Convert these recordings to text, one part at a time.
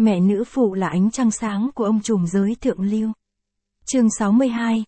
Mẹ nữ phụ là ánh trăng sáng của ông trùm giới thượng lưu. Chương 62,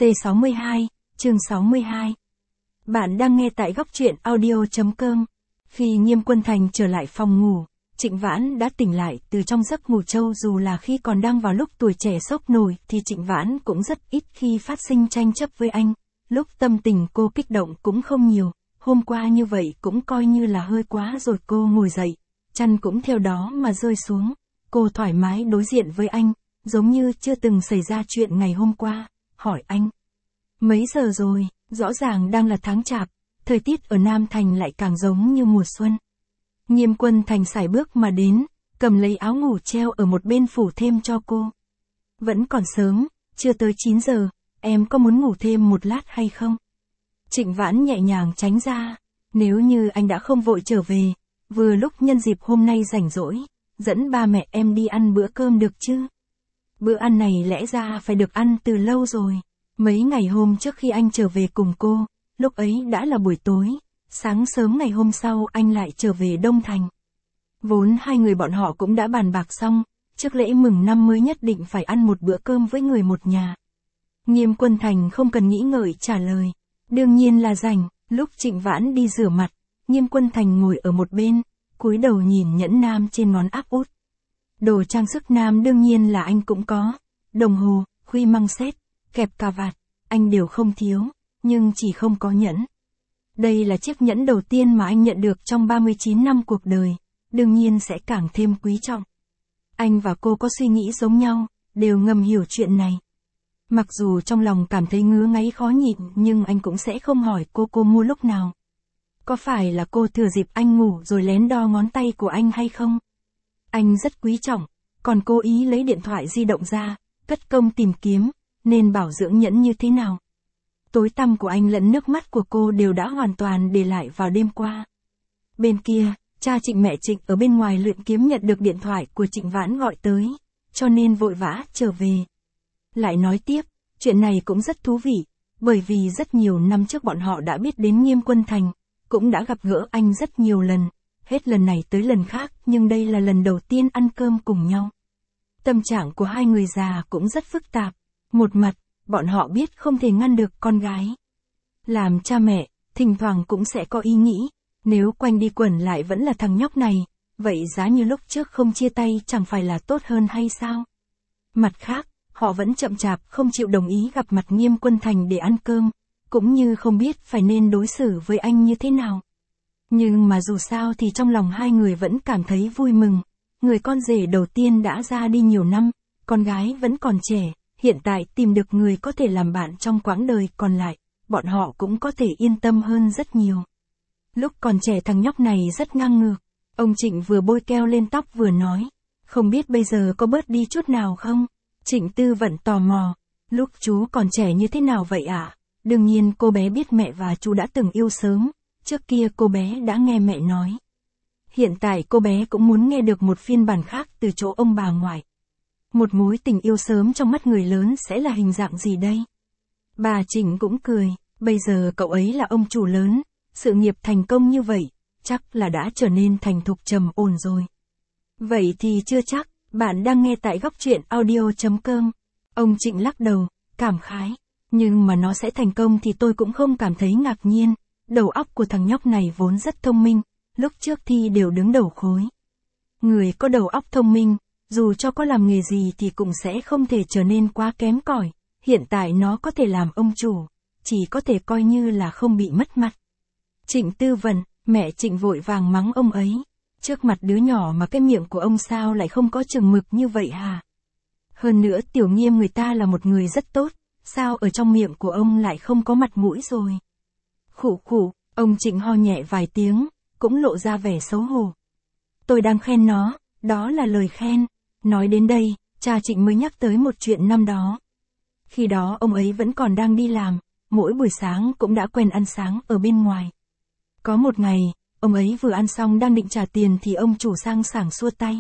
C62, chương 62. Bạn đang nghe tại góc truyện audio.com. Khi Nghiêm Quân Thành trở lại phòng ngủ, Trịnh Vãn đã tỉnh lại từ trong giấc ngủ trâu. Dù là khi còn đang vào lúc tuổi trẻ sốc nổi thì Trịnh Vãn cũng rất ít khi phát sinh tranh chấp với anh. Lúc tâm tình cô kích động cũng không nhiều, hôm qua như vậy cũng coi như là hơi quá rồi. Cô ngồi dậy, chăn cũng theo đó mà rơi xuống. Cô thoải mái đối diện với anh, giống như chưa từng xảy ra chuyện ngày hôm qua, hỏi anh. Mấy giờ rồi? Rõ ràng đang là tháng chạp, thời tiết ở Nam Thành lại càng giống như mùa xuân. Nghiêm Quân Thành sải bước mà đến, cầm lấy áo ngủ treo ở một bên phủ thêm cho cô. Vẫn còn sớm, chưa tới 9 giờ, em có muốn ngủ thêm một lát hay không? Trịnh Vãn nhẹ nhàng tránh ra, nếu như anh đã không vội trở về, vừa lúc nhân dịp hôm nay rảnh rỗi, dẫn ba mẹ em đi ăn bữa cơm được chứ? Bữa ăn này lẽ ra phải được ăn từ lâu rồi. Mấy ngày hôm trước khi anh trở về cùng cô, lúc ấy đã là buổi tối, sáng sớm ngày hôm sau anh lại trở về Đông Thành. Vốn hai người bọn họ cũng đã bàn bạc xong, trước lễ mừng năm mới nhất định phải ăn một bữa cơm với người một nhà. Nghiêm Quân Thành không cần nghĩ ngợi trả lời, đương nhiên là rảnh. Lúc Trịnh Vãn đi rửa mặt, Nghiêm Quân Thành ngồi ở một bên, cúi đầu nhìn nhẫn nam trên ngón áp út. Đồ trang sức nam đương nhiên là anh cũng có, đồng hồ, khuy măng xét, kẹp cà vạt, anh đều không thiếu, nhưng chỉ không có nhẫn. Đây là chiếc nhẫn đầu tiên mà anh nhận được trong 39 năm cuộc đời, đương nhiên sẽ càng thêm quý trọng. Anh và cô có suy nghĩ giống nhau, đều ngầm hiểu chuyện này. Mặc dù trong lòng cảm thấy ngứa ngáy khó nhịn nhưng anh cũng sẽ không hỏi cô mua lúc nào. Có phải là cô thừa dịp anh ngủ rồi lén đo ngón tay của anh hay không? Anh rất quý trọng, còn cố ý lấy điện thoại di động ra, cất công tìm kiếm, nên bảo dưỡng nhẫn như thế nào. Tối tăm của anh lẫn nước mắt của cô đều đã hoàn toàn để lại vào đêm qua. Bên kia, cha Trịnh mẹ Trịnh ở bên ngoài luyện kiếm nhận được điện thoại của Trịnh Vãn gọi tới, cho nên vội vã trở về. Lại nói tiếp, chuyện này cũng rất thú vị, bởi vì rất nhiều năm trước bọn họ đã biết đến Nghiêm Quân Thành, cũng đã gặp gỡ anh rất nhiều lần, hết lần này tới lần khác, nhưng đây là lần đầu tiên ăn cơm cùng nhau. Tâm trạng của hai người già cũng rất phức tạp. Một mặt, bọn họ biết không thể ngăn được con gái. Làm cha mẹ, thỉnh thoảng cũng sẽ có ý nghĩ, nếu quanh đi quẩn lại vẫn là thằng nhóc này, vậy giá như lúc trước không chia tay chẳng phải là tốt hơn hay sao? Mặt khác, họ vẫn chậm chạp không chịu đồng ý gặp mặt Nghiêm Quân Thành để ăn cơm, cũng như không biết phải nên đối xử với anh như thế nào. Nhưng mà dù sao thì trong lòng hai người vẫn cảm thấy vui mừng, người con rể đầu tiên đã ra đi nhiều năm, con gái vẫn còn trẻ, hiện tại tìm được người có thể làm bạn trong quãng đời còn lại, bọn họ cũng có thể yên tâm hơn rất nhiều. Lúc còn trẻ thằng nhóc này rất ngang ngược, ông Trịnh vừa bôi keo lên tóc vừa nói, không biết bây giờ có bớt đi chút nào không? Trịnh Tư Vận tò mò, lúc chú còn trẻ như thế nào vậy ạ? Đương nhiên cô bé biết mẹ và chú đã từng yêu sớm, trước kia cô bé đã nghe mẹ nói. Hiện tại cô bé cũng muốn nghe được một phiên bản khác từ chỗ ông bà ngoại. Một mối tình yêu sớm trong mắt người lớn sẽ là hình dạng gì đây? Bà Trịnh cũng cười, bây giờ cậu ấy là ông chủ lớn, sự nghiệp thành công như vậy, chắc là đã trở nên thành thục trầm ổn rồi. Vậy thì chưa chắc, bạn đang nghe tại góc truyện audio.com. Ông Trịnh lắc đầu, cảm khái, nhưng mà nó sẽ thành công thì tôi cũng không cảm thấy ngạc nhiên, đầu óc của thằng nhóc này vốn rất thông minh, lúc trước thi đều đứng đầu khối. Người có đầu óc thông minh, dù cho có làm nghề gì thì cũng sẽ không thể trở nên quá kém cỏi, hiện tại nó có thể làm ông chủ, chỉ có thể coi như là không bị mất mặt. Trịnh Tư Vận, mẹ Trịnh vội vàng mắng ông ấy, trước mặt đứa nhỏ mà cái miệng của ông sao lại không có chừng mực như vậy hả? Hơn nữa Tiểu Nghiêm người ta là một người rất tốt, sao ở trong miệng của ông lại không có mặt mũi rồi? Khụ khụ, ông Trịnh ho nhẹ vài tiếng, cũng lộ ra vẻ xấu hổ. Tôi đang khen nó, đó là lời khen. Nói đến đây, cha Trịnh mới nhắc tới một chuyện năm đó. Khi đó ông ấy vẫn còn đang đi làm, mỗi buổi sáng cũng đã quen ăn sáng ở bên ngoài. Có một ngày, ông ấy vừa ăn xong đang định trả tiền thì ông chủ sang sảng xua tay.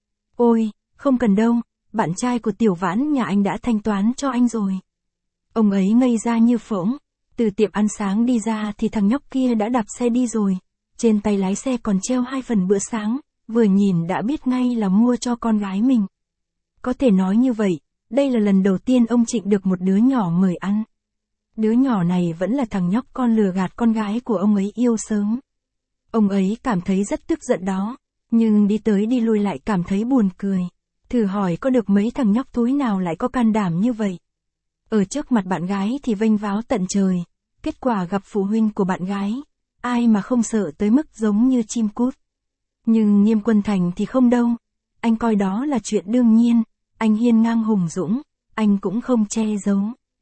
Ôi, không cần đâu, bạn trai của Tiểu Vãn nhà anh đã thanh toán cho anh rồi. Ông ấy ngây ra như phỗng, từ tiệm ăn sáng đi ra thì thằng nhóc kia đã đạp xe đi rồi, trên tay lái xe còn treo 2 phần bữa sáng, vừa nhìn đã biết ngay là mua cho con gái mình. Có thể nói như vậy, đây là lần đầu tiên ông Trịnh được một đứa nhỏ mời ăn. Đứa nhỏ này vẫn là thằng nhóc con lừa gạt con gái của ông ấy yêu sớm. Ông ấy cảm thấy rất tức giận đó, nhưng đi tới đi lui lại cảm thấy buồn cười. Thử hỏi có được mấy thằng nhóc thúi nào lại có can đảm như vậy. Ở trước mặt bạn gái thì vênh váo tận trời, kết quả gặp phụ huynh của bạn gái, ai mà không sợ tới mức giống như chim cút. Nhưng Nghiêm Quân Thành thì không đâu, anh coi đó là chuyện đương nhiên, anh hiên ngang hùng dũng, anh cũng không che giấu.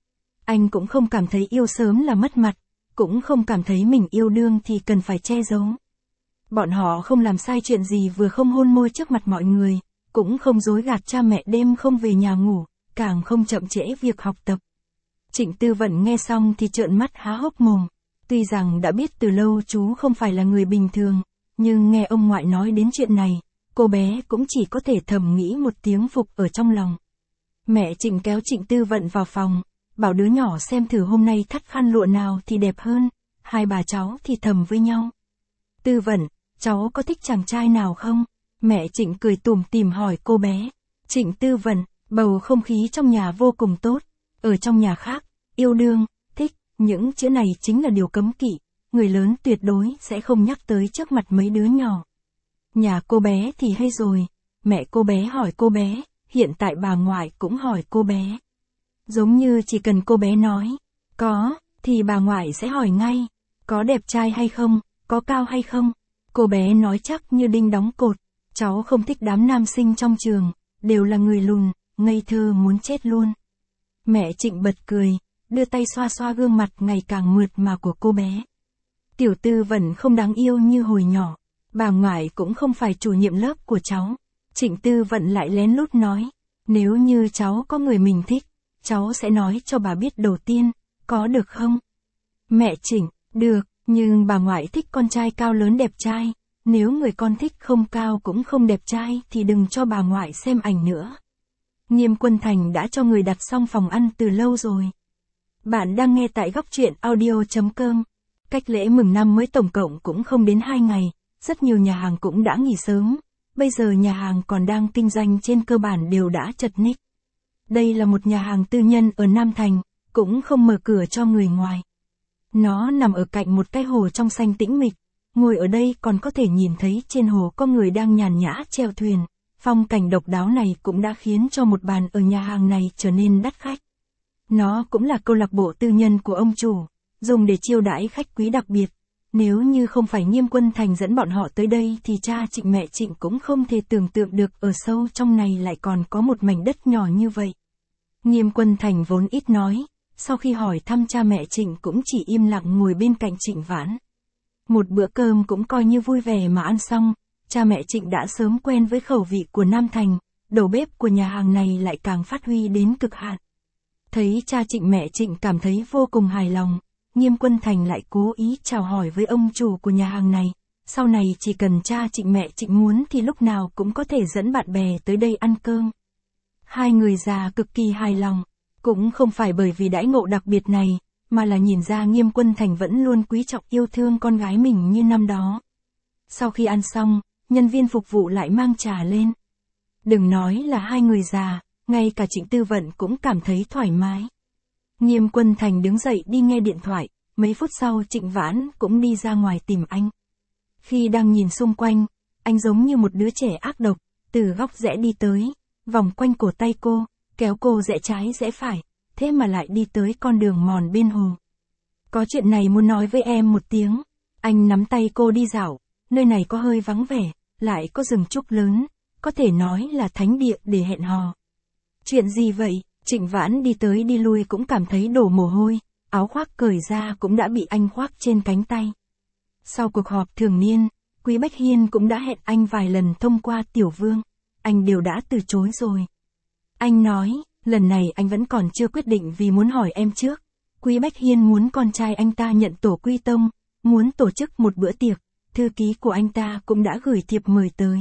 Anh cũng không cảm thấy yêu sớm là mất mặt, cũng không cảm thấy mình yêu đương thì cần phải che giấu. Bọn họ không làm sai chuyện gì, vừa không hôn môi trước mặt mọi người, cũng không dối gạt cha mẹ đêm không về nhà ngủ, càng không chậm trễ việc học tập. Trịnh Tư Vận nghe xong thì trợn mắt há hốc mồm. Tuy rằng đã biết từ lâu chú không phải là người bình thường, nhưng nghe ông ngoại nói đến chuyện này, cô bé cũng chỉ có thể thầm nghĩ một tiếng phục ở trong lòng. Mẹ Trịnh kéo Trịnh Tư Vận vào phòng, bảo đứa nhỏ xem thử hôm nay thắt khăn lụa nào thì đẹp hơn. Hai bà cháu thì thầm với nhau. Tư Vận, cháu có thích chàng trai nào không? Mẹ Trịnh cười tủm tỉm hỏi cô bé. Trịnh Tư Vận, bầu không khí trong nhà vô cùng tốt. Ở trong nhà khác, yêu đương, thích, những chữ này chính là điều cấm kỵ. Người lớn tuyệt đối sẽ không nhắc tới trước mặt mấy đứa nhỏ. Nhà cô bé thì hay rồi. Mẹ cô bé hỏi cô bé, hiện tại bà ngoại cũng hỏi cô bé. Giống như chỉ cần cô bé nói, có, thì bà ngoại sẽ hỏi ngay, có đẹp trai hay không, có cao hay không. Cô bé nói chắc như đinh đóng cột, cháu không thích đám nam sinh trong trường, đều là người lùn, ngây thơ muốn chết luôn. Mẹ Trịnh bật cười, đưa tay xoa xoa gương mặt ngày càng mượt mà của cô bé. Tiểu Tư Vận không đáng yêu như hồi nhỏ, bà ngoại cũng không phải chủ nhiệm lớp của cháu. Trịnh Tư Vận lại lén lút nói, nếu như cháu có người mình thích, cháu sẽ nói cho bà biết đầu tiên, có được không? Mẹ Trịnh, được, nhưng bà ngoại thích con trai cao lớn đẹp trai, nếu người con thích không cao cũng không đẹp trai thì đừng cho bà ngoại xem ảnh nữa. Nghiêm Quân Thành đã cho người đặt xong phòng ăn từ lâu rồi. Bạn đang nghe tại góc truyện audio.com. Cách lễ mừng năm mới tổng cộng cũng không đến 2 ngày, rất nhiều nhà hàng cũng đã nghỉ sớm. Bây giờ nhà hàng còn đang kinh doanh trên cơ bản đều đã chật ních. Đây là một nhà hàng tư nhân ở Nam Thành, cũng không mở cửa cho người ngoài. Nó nằm ở cạnh một cái hồ trong xanh tĩnh mịch, ngồi ở đây còn có thể nhìn thấy trên hồ có người đang nhàn nhã chèo thuyền. Phong cảnh độc đáo này cũng đã khiến cho một bàn ở nhà hàng này trở nên đắt khách. Nó cũng là câu lạc bộ tư nhân của ông chủ, dùng để chiêu đãi khách quý đặc biệt. Nếu như không phải Nghiêm Quân Thành dẫn bọn họ tới đây thì cha Trịnh mẹ Trịnh cũng không thể tưởng tượng được ở sâu trong này lại còn có một mảnh đất nhỏ như vậy. Nghiêm Quân Thành vốn ít nói, sau khi hỏi thăm cha mẹ Trịnh cũng chỉ im lặng ngồi bên cạnh Trịnh Vãn. Một bữa cơm cũng coi như vui vẻ mà ăn xong, cha mẹ Trịnh đã sớm quen với khẩu vị của Nam Thành, đầu bếp của nhà hàng này lại càng phát huy đến cực hạn. Thấy cha Trịnh mẹ Trịnh cảm thấy vô cùng hài lòng, Nghiêm Quân Thành lại cố ý chào hỏi với ông chủ của nhà hàng này, sau này chỉ cần cha Trịnh mẹ Trịnh muốn thì lúc nào cũng có thể dẫn bạn bè tới đây ăn cơm. Hai người già cực kỳ hài lòng, cũng không phải bởi vì đãi ngộ đặc biệt này, mà là nhìn ra Nghiêm Quân Thành vẫn luôn quý trọng yêu thương con gái mình như năm đó. Sau khi ăn xong, nhân viên phục vụ lại mang trà lên. Đừng nói là hai người già, ngay cả Trịnh Tư Vận cũng cảm thấy thoải mái. Nghiêm Quân Thành đứng dậy đi nghe điện thoại, mấy phút sau Trịnh Vãn cũng đi ra ngoài tìm anh. Khi đang nhìn xung quanh, anh giống như một đứa trẻ ác độc, từ góc rẽ đi tới, vòng quanh cổ tay cô, kéo cô rẽ trái rẽ phải, thế mà lại đi tới con đường mòn bên hồ. Có chuyện này muốn nói với em một tiếng. Anh nắm tay cô đi dạo, nơi này có hơi vắng vẻ, lại có rừng trúc lớn, có thể nói là thánh địa để hẹn hò. Chuyện gì vậy? Trịnh Vãn đi tới đi lui cũng cảm thấy đổ mồ hôi, áo khoác cởi ra cũng đã bị anh khoác trên cánh tay. Sau cuộc họp thường niên, Quý Bách Hiên cũng đã hẹn anh vài lần thông qua Tiểu Vương, anh đều đã từ chối rồi. Anh nói, lần này anh vẫn còn chưa quyết định vì muốn hỏi em trước. Quý Bách Hiên muốn con trai anh ta nhận tổ quy tông, muốn tổ chức một bữa tiệc, thư ký của anh ta cũng đã gửi thiệp mời tới.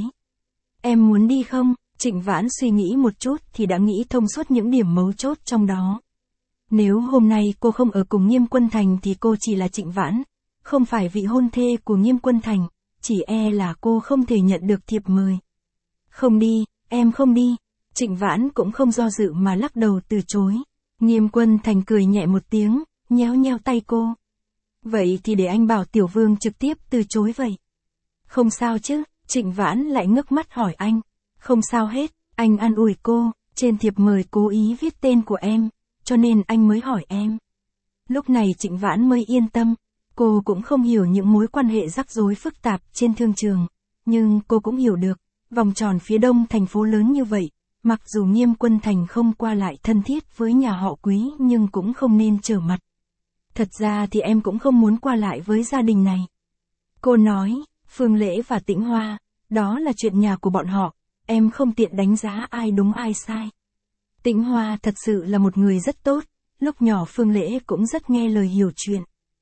Em muốn đi không? Trịnh Vãn suy nghĩ một chút thì đã nghĩ thông suốt những điểm mấu chốt trong đó. Nếu hôm nay cô không ở cùng Nghiêm Quân Thành thì cô chỉ là Trịnh Vãn, không phải vị hôn thê của Nghiêm Quân Thành, chỉ e là cô không thể nhận được thiệp mời. Không đi, em không đi. Trịnh Vãn cũng không do dự mà lắc đầu từ chối. Nghiêm Quân Thành cười nhẹ một tiếng, nhéo nhéo tay cô. Vậy thì để anh bảo Tiểu Vương trực tiếp từ chối vậy. Không sao chứ, Trịnh Vãn lại ngước mắt hỏi anh. Không sao hết, anh an ủi cô, trên thiệp mời cố ý viết tên của em, cho nên anh mới hỏi em. Lúc này Trịnh Vãn mới yên tâm, cô cũng không hiểu những mối quan hệ rắc rối phức tạp trên thương trường, nhưng cô cũng hiểu được, vòng tròn phía đông thành phố lớn như vậy, mặc dù Nghiêm Quân Thành không qua lại thân thiết với nhà họ Quý nhưng cũng không nên trở mặt. Thật ra thì em cũng không muốn qua lại với gia đình này. Cô nói, Phương Lễ và Tĩnh Hoa, đó là chuyện nhà của bọn họ, em không tiện đánh giá ai đúng ai sai. Tĩnh Hoa thật sự là một người rất tốt, lúc nhỏ Phương Lễ cũng rất nghe lời hiểu chuyện.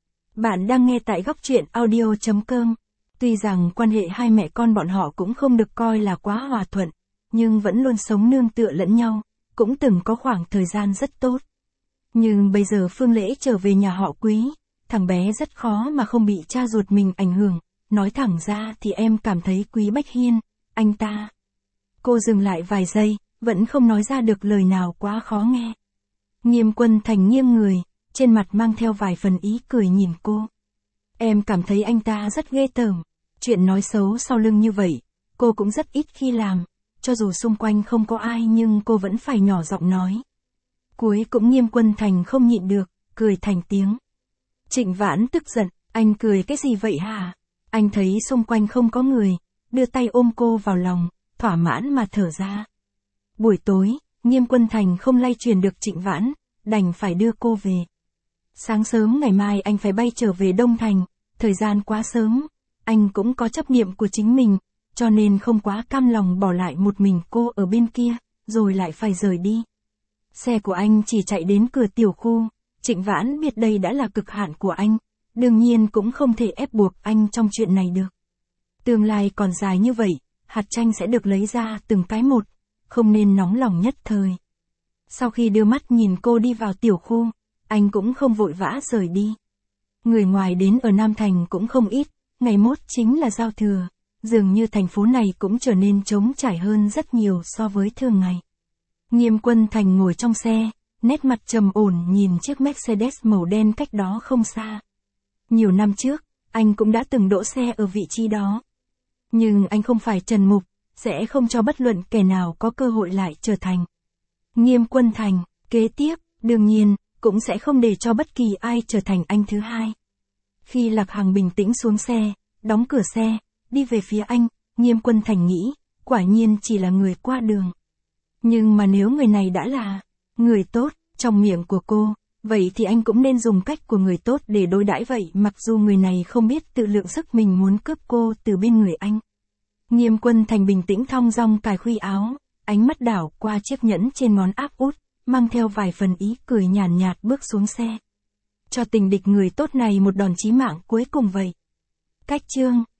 Bạn đang nghe tại góc truyện audio.com. Tuy rằng quan hệ hai mẹ con bọn họ cũng không được coi là quá hòa thuận, nhưng vẫn luôn sống nương tựa lẫn nhau, cũng từng có khoảng thời gian rất tốt. Nhưng bây giờ Phương Lễ trở về nhà họ Quý, thằng bé rất khó mà không bị cha ruột mình ảnh hưởng, nói thẳng ra thì em cảm thấy Quý Bách Hiên, anh ta. Cô dừng lại vài giây, vẫn không nói ra được lời nào quá khó nghe. Nghiêm Quân Thành nghiêng người, trên mặt mang theo vài phần ý cười nhìn cô. Em cảm thấy anh ta rất ghê tởm, chuyện nói xấu sau lưng như vậy, cô cũng rất ít khi làm, cho dù xung quanh không có ai nhưng cô vẫn phải nhỏ giọng nói. Cuối cũng Nghiêm Quân Thành không nhịn được, cười thành tiếng. Trịnh Vãn tức giận, anh cười cái gì vậy hả? Anh thấy xung quanh không có người, đưa tay ôm cô vào lòng, thỏa mãn mà thở ra. Buổi tối, Nghiêm Quân Thành không lay truyền được Trịnh Vãn, đành phải đưa cô về. Sáng sớm ngày mai anh phải bay trở về Đông Thành, thời gian quá sớm, anh cũng có chấp niệm của chính mình, cho nên không quá cam lòng bỏ lại một mình cô ở bên kia, rồi lại phải rời đi. Xe của anh chỉ chạy đến cửa tiểu khu, Trịnh Vãn biết đây đã là cực hạn của anh, đương nhiên cũng không thể ép buộc anh trong chuyện này được. Tương lai còn dài như vậy, hạt chanh sẽ được lấy ra từng cái một, không nên nóng lòng nhất thời. Sau khi đưa mắt nhìn cô đi vào tiểu khu, anh cũng không vội vã rời đi. Người ngoài đến ở Nam Thành cũng không ít, ngày mốt chính là giao thừa, dường như thành phố này cũng trở nên trống trải hơn rất nhiều so với thường ngày. Nghiêm Quân Thành ngồi trong xe, nét mặt trầm ổn nhìn chiếc Mercedes màu đen cách đó không xa. Nhiều năm trước, anh cũng đã từng đỗ xe ở vị trí đó. Nhưng anh không phải Trần Mục, sẽ không cho bất luận kẻ nào có cơ hội lại trở thành Nghiêm Quân Thành. Kế tiếp, đương nhiên, cũng sẽ không để cho bất kỳ ai trở thành anh thứ hai. Khi Lạc Hằng bình tĩnh xuống xe, đóng cửa xe, đi về phía anh, Nghiêm Quân Thành nghĩ, quả nhiên chỉ là người qua đường. Nhưng mà nếu người này đã là người tốt, trong miệng của cô, vậy thì anh cũng nên dùng cách của người tốt để đối đãi vậy, mặc dù người này không biết tự lượng sức mình muốn cướp cô từ bên người anh. Nghiêm Quân Thành bình tĩnh thong dong cài khuy áo, ánh mắt đảo qua chiếc nhẫn trên ngón áp út, mang theo vài phần ý cười nhàn nhạt bước xuống xe. Cho tình địch người tốt này một đòn chí mạng cuối cùng vậy. Cách chương